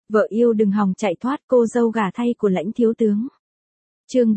Vợ yêu đừng hòng chạy thoát, cô dâu gả thay của Lãnh thiếu tướng. Chương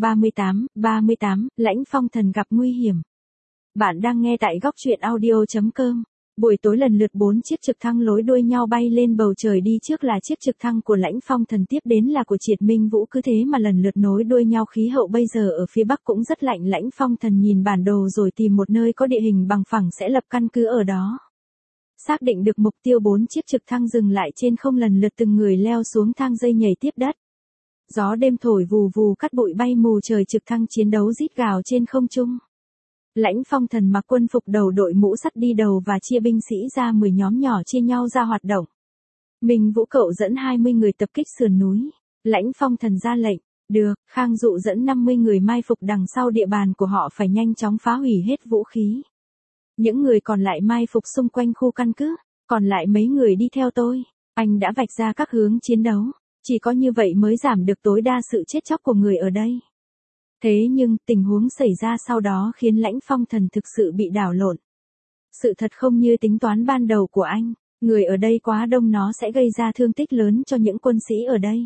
38, Lãnh Phong Thần gặp nguy hiểm. Bạn đang nghe tại góc truyện audio.com. Buổi tối lần lượt 4 chiếc trực thăng nối đuôi nhau bay lên bầu trời, đi trước là chiếc trực thăng của Lãnh Phong Thần, tiếp đến là của Triệt Minh Vũ, cứ thế mà lần lượt nối đuôi nhau. Khí hậu bây giờ ở phía Bắc cũng rất lạnh, Lãnh Phong Thần nhìn bản đồ rồi tìm một nơi có địa hình bằng phẳng sẽ lập căn cứ ở đó. Xác định được mục tiêu, 4 chiếc trực thăng dừng lại trên không, lần lượt từng người leo xuống thang dây nhảy tiếp đất. Gió đêm thổi vù vù cắt bụi bay mù trời, trực thăng chiến đấu rít gào trên không trung. Lãnh Phong Thần mặc quân phục, đầu đội mũ sắt đi đầu và chia binh sĩ ra 10 nhóm nhỏ chia nhau ra hoạt động. Minh Vũ cậu dẫn 20 người tập kích sườn núi. Lãnh Phong Thần ra lệnh, được, Khang Dụ dẫn 50 người mai phục đằng sau địa bàn của họ, phải nhanh chóng phá hủy hết vũ khí. Những người còn lại mai phục xung quanh khu căn cứ, còn lại mấy người đi theo tôi. Anh đã vạch ra các hướng chiến đấu, chỉ có như vậy mới giảm được tối đa sự chết chóc của người ở đây. Thế nhưng, tình huống xảy ra sau đó khiến Lãnh Phong Thần thực sự bị đảo lộn. Sự thật không như tính toán ban đầu của anh, người ở đây quá đông, nó sẽ gây ra thương tích lớn cho những quân sĩ ở đây.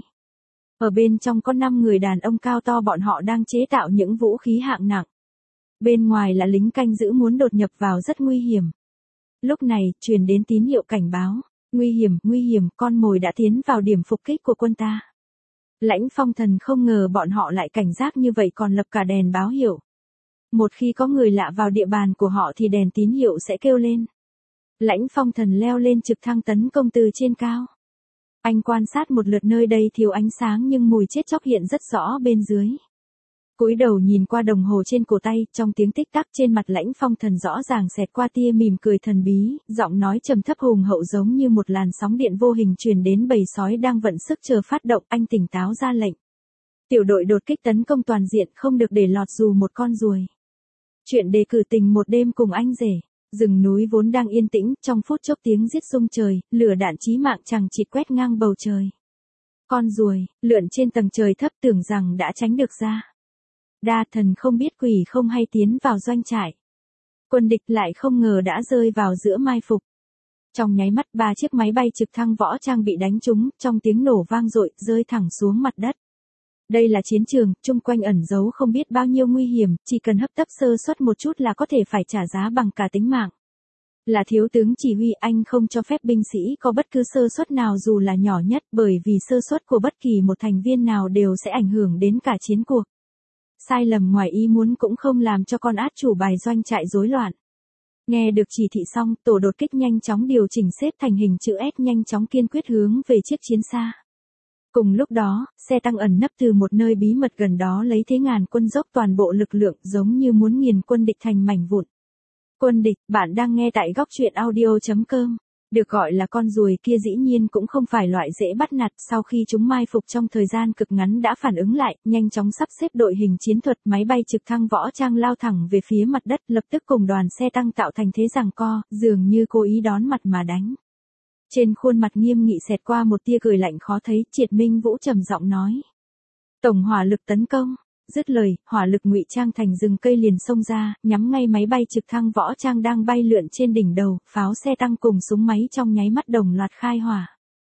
Ở bên trong có 5 người đàn ông cao to, bọn họ đang chế tạo những vũ khí hạng nặng. Bên ngoài là lính canh giữ muốn đột nhập vào, rất nguy hiểm. Lúc này, truyền đến tín hiệu cảnh báo, nguy hiểm, con mồi đã tiến vào điểm phục kích của quân ta. Lãnh Phong Thần không ngờ bọn họ lại cảnh giác như vậy, còn lập cả đèn báo hiệu. Một khi có người lạ vào địa bàn của họ thì đèn tín hiệu sẽ kêu lên. Lãnh Phong Thần leo lên trực thăng tấn công từ trên cao. Anh quan sát một lượt, nơi đây thiếu ánh sáng nhưng mùi chết chóc hiện rất rõ bên dưới. Cúi đầu nhìn qua đồng hồ trên cổ tay, trong tiếng tích tắc trên mặt Lãnh Phong Thần rõ ràng xẹt qua tia mỉm cười thần bí, giọng nói trầm thấp hùng hậu giống như một làn sóng điện vô hình truyền đến bầy sói đang vận sức chờ phát động. Anh tỉnh táo ra lệnh. Tiểu đội đột kích tấn công toàn diện, không được để lọt dù một con ruồi. Chuyện đề cử tình một đêm cùng anh rể. Rừng núi vốn đang yên tĩnh, trong phút chốc tiếng giết rung trời, lửa đạn chí mạng chằng chịt quét ngang bầu trời. Con ruồi lượn trên tầng trời thấp, tưởng rằng đã tránh được ra. Đa thần không biết quỷ không hay tiến vào doanh trại. Quân địch lại không ngờ đã rơi vào giữa mai phục. Trong nháy mắt 3 chiếc máy bay trực thăng võ trang bị đánh trúng, trong tiếng nổ vang dội, rơi thẳng xuống mặt đất. Đây là chiến trường, chung quanh ẩn giấu không biết bao nhiêu nguy hiểm, chỉ cần hấp tấp sơ suất một chút là có thể phải trả giá bằng cả tính mạng. Là thiếu tướng chỉ huy, anh không cho phép binh sĩ có bất cứ sơ suất nào dù là nhỏ nhất, bởi vì sơ suất của bất kỳ một thành viên nào đều sẽ ảnh hưởng đến cả chiến cuộc. Sai lầm ngoài ý muốn cũng không làm cho con át chủ bài doanh trại rối loạn. Nghe được chỉ thị xong, tổ đột kích nhanh chóng điều chỉnh xếp thành hình chữ S, nhanh chóng kiên quyết hướng về chiếc chiến xa. Cùng lúc đó, xe tăng ẩn nấp từ một nơi bí mật gần đó lấy thế ngàn quân dốc toàn bộ lực lượng, giống như muốn nghiền quân địch thành mảnh vụn. Quân địch, bạn đang nghe tại góc truyện audio.com. Được gọi là con ruồi kia dĩ nhiên cũng không phải loại dễ bắt nạt, sau khi chúng mai phục trong thời gian cực ngắn đã phản ứng lại, nhanh chóng sắp xếp đội hình chiến thuật, máy bay trực thăng võ trang lao thẳng về phía mặt đất, lập tức cùng đoàn xe tăng tạo thành thế giằng co, dường như cố ý đón mặt mà đánh. Trên khuôn mặt nghiêm nghị xẹt qua một tia cười lạnh khó thấy, Triệt Minh Vũ trầm giọng nói. Tổng hỏa lực tấn công. Dứt lời, hỏa lực ngụy trang thành rừng cây liền xông ra, nhắm ngay máy bay trực thăng võ trang đang bay lượn trên đỉnh đầu, pháo xe tăng cùng súng máy trong nháy mắt đồng loạt khai hỏa.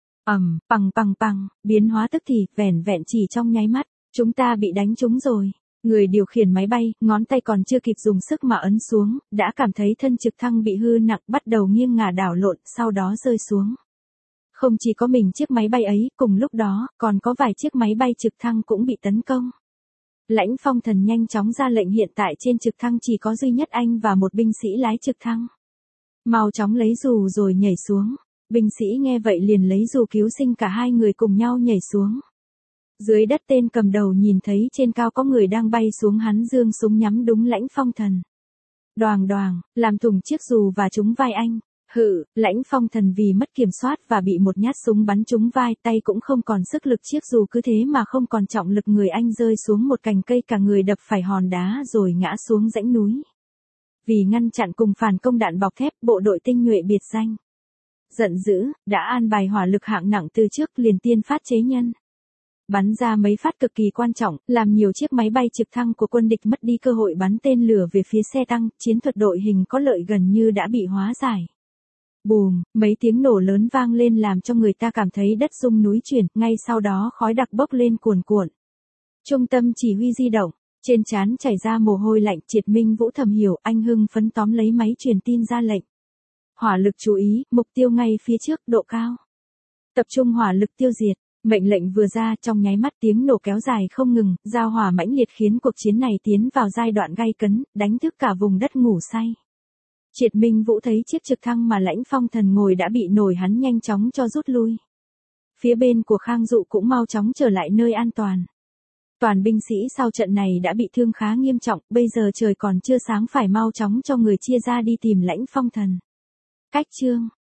Pằng, biến hóa tức thì, vẻn vẹn chỉ trong nháy mắt, chúng ta bị đánh trúng rồi. Người điều khiển máy bay, ngón tay còn chưa kịp dùng sức mà ấn xuống, đã cảm thấy thân trực thăng bị hư nặng, bắt đầu nghiêng ngả đảo lộn, sau đó rơi xuống. Không chỉ có mình chiếc máy bay ấy, cùng lúc đó, còn có vài chiếc máy bay trực thăng cũng bị tấn công. Lãnh Phong Thần nhanh chóng ra lệnh, hiện tại trên trực thăng chỉ có duy nhất anh và một binh sĩ lái trực thăng. Mau chóng lấy dù rồi nhảy xuống. Binh sĩ nghe vậy liền lấy dù cứu sinh, cả hai người cùng nhau nhảy xuống. Dưới đất tên cầm đầu nhìn thấy trên cao có người đang bay xuống, hắn giương súng nhắm đúng Lãnh Phong Thần. Đoàng đoàng, làm thủng chiếc dù và trúng vai anh. Lãnh Phong Thần vì mất kiểm soát và bị một nhát súng bắn trúng vai, tay cũng không còn sức lực, chiếc dù cứ thế mà không còn trọng lực, người anh rơi xuống một cành cây, cả người đập phải hòn đá rồi ngã xuống rãnh núi. Vì ngăn chặn cùng phản công đạn bọc thép, bộ đội tinh nhuệ biệt danh giận dữ, đã an bài hỏa lực hạng nặng từ trước, liền tiên phát chế nhân. Bắn ra mấy phát cực kỳ quan trọng, làm nhiều chiếc máy bay trực thăng của quân địch mất đi cơ hội bắn tên lửa về phía xe tăng, chiến thuật đội hình có lợi gần như đã bị hóa giải. Bùm, mấy tiếng nổ lớn vang lên làm cho người ta cảm thấy đất rung núi chuyển, ngay sau đó khói đặc bốc lên cuồn cuộn. Trung tâm chỉ huy di động, trên trán chảy ra mồ hôi lạnh, Triệt Minh Vũ thầm hiểu, anh hưng phấn tóm lấy máy truyền tin ra lệnh. Hỏa lực chú ý, mục tiêu ngay phía trước, độ cao. Tập trung hỏa lực tiêu diệt. Mệnh lệnh vừa ra, trong nháy mắt tiếng nổ kéo dài không ngừng, giao hỏa mãnh liệt khiến cuộc chiến này tiến vào giai đoạn gay cấn, đánh thức cả vùng đất ngủ say. Triệt Minh Vũ thấy chiếc trực thăng mà Lãnh Phong Thần ngồi đã bị nổi, hắn nhanh chóng cho rút lui. Phía bên của Khang Dụ cũng mau chóng trở lại nơi an toàn. Toàn binh sĩ sau trận này đã bị thương khá nghiêm trọng, bây giờ trời còn chưa sáng phải mau chóng cho người chia ra đi tìm Lãnh Phong Thần. Cách chương